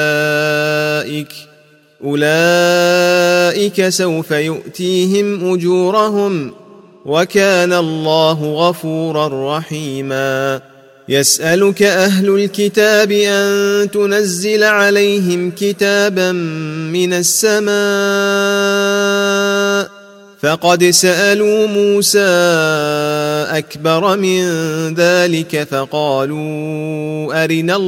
أولئك سوف يؤتيهم أجورهم، وكان الله غفورا رحيما. يسألك أهل الكتاب أن تنزل عليهم كتابا من السماء، فقد سألوا موسى أكبر من ذلك فقالوا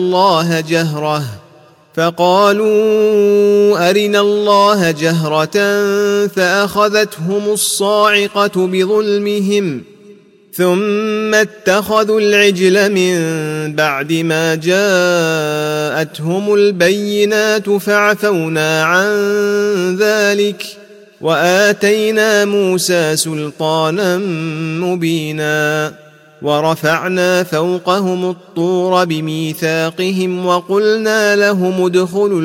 أرنا الله جهرة فأخذتهم الصاعقة بظلمهم، ثم اتخذوا العجل من بعد ما جاءتهم البينات فعفونا عن ذلك، وآتينا موسى سلطانا مبينا. ورفعنا فوقهم الطور بميثاقهم وقلنا لهم ادخلوا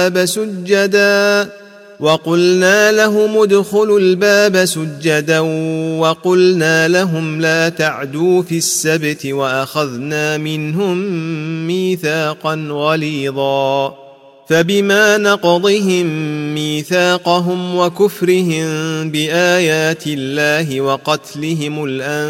الباب سجدا وقلنا لهم لا تعدوا في السبت، وأخذنا منهم ميثاقا غليظا. فبما نقضهم ميثاقهم وكفرهم بآيات الله وقتلهم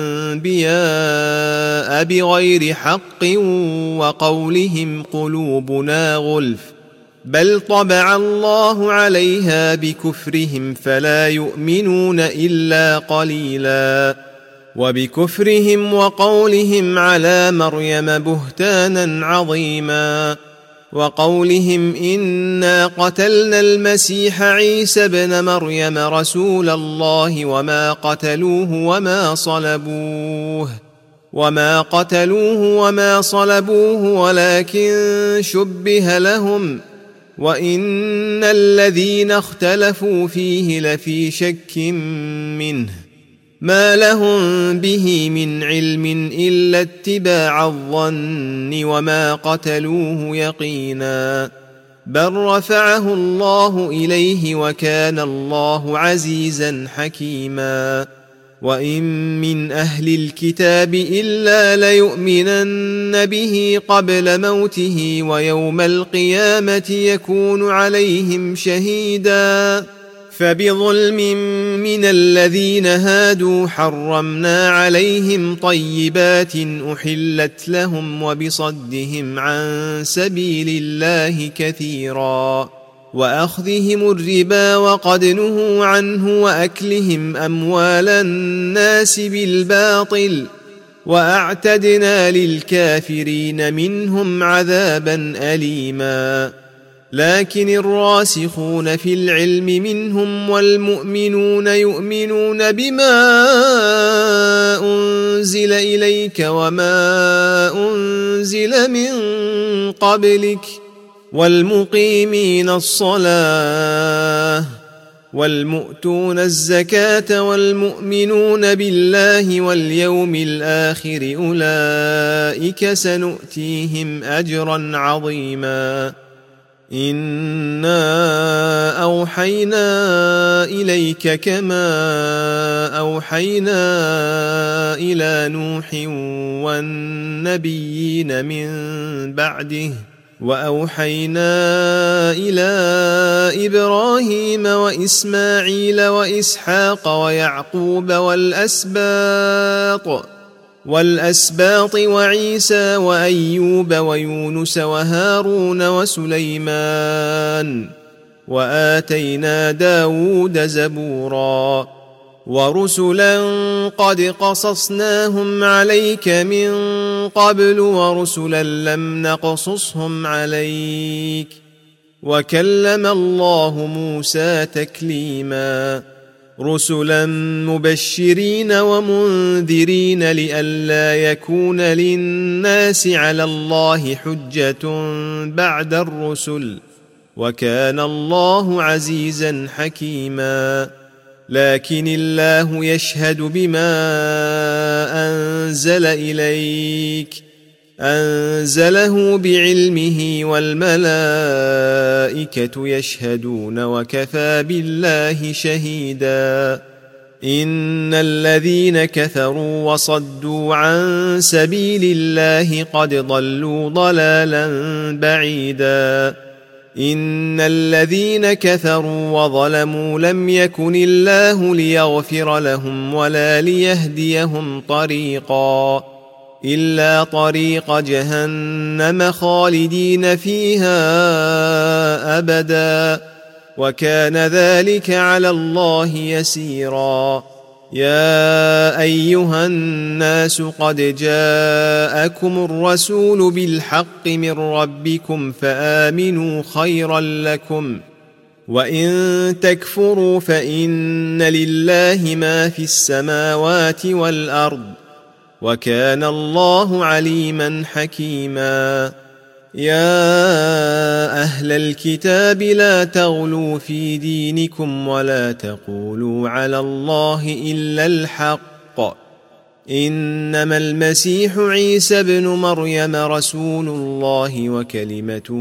الأنبياء بغير حق وقولهم قلوبنا غلف، بل طبع الله عليها بكفرهم فلا يؤمنون إلا قليلا. وبكفرهم وقولهم على مريم بهتانا عظيما، وقولهم إنا قتلنا المسيح عيسى ابن مريم رسول الله وما قتلوه وما صلبوه ولكن شبه لهم، وإن الذين اختلفوا فيه لفي شك منه، ما لهم به من علم إلا اتباع الظن وما قتلوه يقينا، بل رفعه الله إليه وكان الله عزيزا حكيما. وإن من أهل الكتاب إلا ليؤمنن به قبل موته، ويوم القيامة يكون عليهم شهيدا. فبظلم من الذين هادوا حرمنا عليهم طيبات أحلت لهم، وبصدهم عن سبيل الله كثيرا، وأخذهم الربا وقد نهوا عنه، وأكلهم أموال الناس بالباطل، وأعتدنا للكافرين منهم عذابا أليما. لكن الراسخون في العلم منهم والمؤمنون يؤمنون بما أنزل إليك وما أنزل من قبلك، والمقيمين الصلاة والمؤتون الزكاة والمؤمنون بالله واليوم الآخر، أولئك سنؤتيهم أجرا عظيما. إنا أوحينا إليك كما أوحينا إلى نوح والنبيين من بعده، وأوحينا إلى إبراهيم وإسماعيل وإسحاق ويعقوب والأسباط وعيسى وأيوب ويونس وهارون وسليمان، وآتينا داود زبورا. ورسلا قد قصصناهم عليك من قبل، ورسلا لم نقصصهم عليك، وكلم الله موسى تكليما. رسلا مبشرين ومنذرين لئلا يكون للناس على الله حجة بعد الرسل، وكان الله عزيزا حكيما. لكن الله يشهد بما أنزل إليك، أنزله بعلمه والملائكة يشهدون وكفى بالله شهيدا. إن الذين كفروا وصدوا عن سبيل الله قد ضلوا ضلالا بعيدا. إن الذين كفروا وظلموا لم يكن الله ليغفر لهم ولا ليهديهم طريقا إلا طريق جهنم خالدين فيها أبدا، وكان ذلك على الله يسيرا. يا أيها الناس قد جاءكم الرسول بالحق من ربكم فآمنوا خيرا لكم، وإن تكفروا فإن لله ما في السماوات والأرض، وكان الله عليما حكيما. يا أهل الكتاب لا تغلوا في دينكم ولا تقولوا على الله إلا الحق، إنما المسيح عيسى ابن مريم رسول الله وكلمته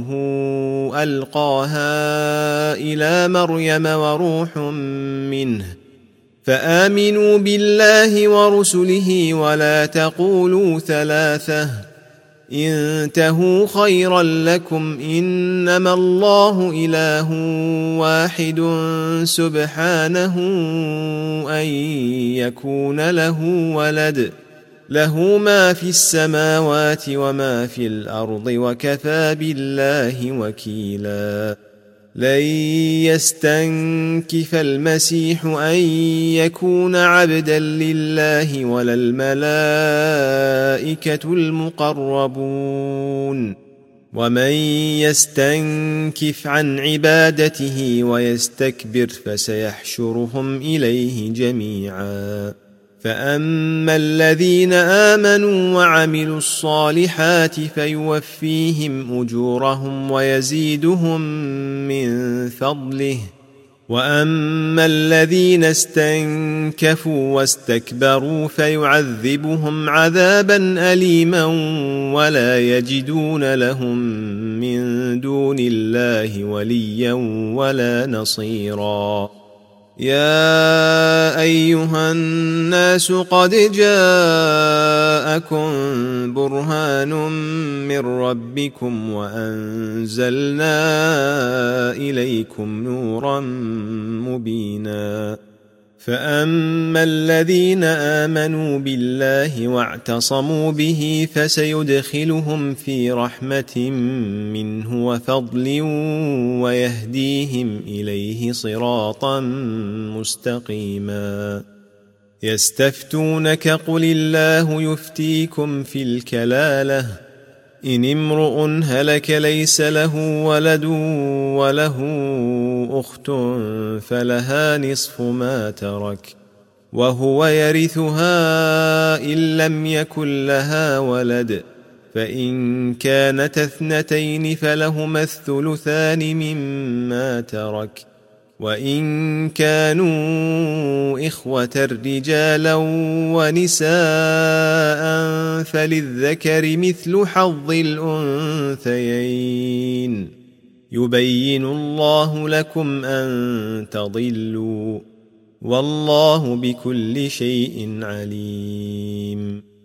ألقاها إلى مريم وروح منه، فآمنوا بالله ورسله ولا تقولوا ثلاثة، انتهوا خيرا لكم، إنما الله إله واحد سبحانه أن يكون له ولد، له ما في السماوات وما في الأرض، وكفى بالله وكيلا. لن يستنكف المسيح أن يكون عبدا لله ولا الملائكة المقربون، ومن يستنكف عن عبادته ويستكبر فسيحشرهم إليه جميعا. فأما الذين آمنوا وعملوا الصالحات فيوفيهم أجورهم ويزيدهم من فضله، وأما الذين استنكفوا واستكبروا فيعذبهم عذابا أليما ولا يجدون لهم من دون الله وليا ولا نصيرا. يا أيها الناس قد جاءكم برهان من ربكم وأنزلنا إليكم نورا مبينا. فأما الذين آمنوا بالله واعتصموا به فسيدخلهم في رحمة منه وفضل ويهديهم إليه صراطا مستقيما. يستفتونك قل الله يفتيكم في الكلالة، إن امرؤ هلك ليس له ولد وله أخت فلها نصف ما ترك وهو يرثها إن لم يكن لها ولد، فإن كانت اثنتين فلهما الثلثان مما ترك، وإن كانوا إخوة رجالا ونساء فللذكر مثل حظ الأنثيين، يبين الله لكم أن تضلوا، والله بكل شيء عليم.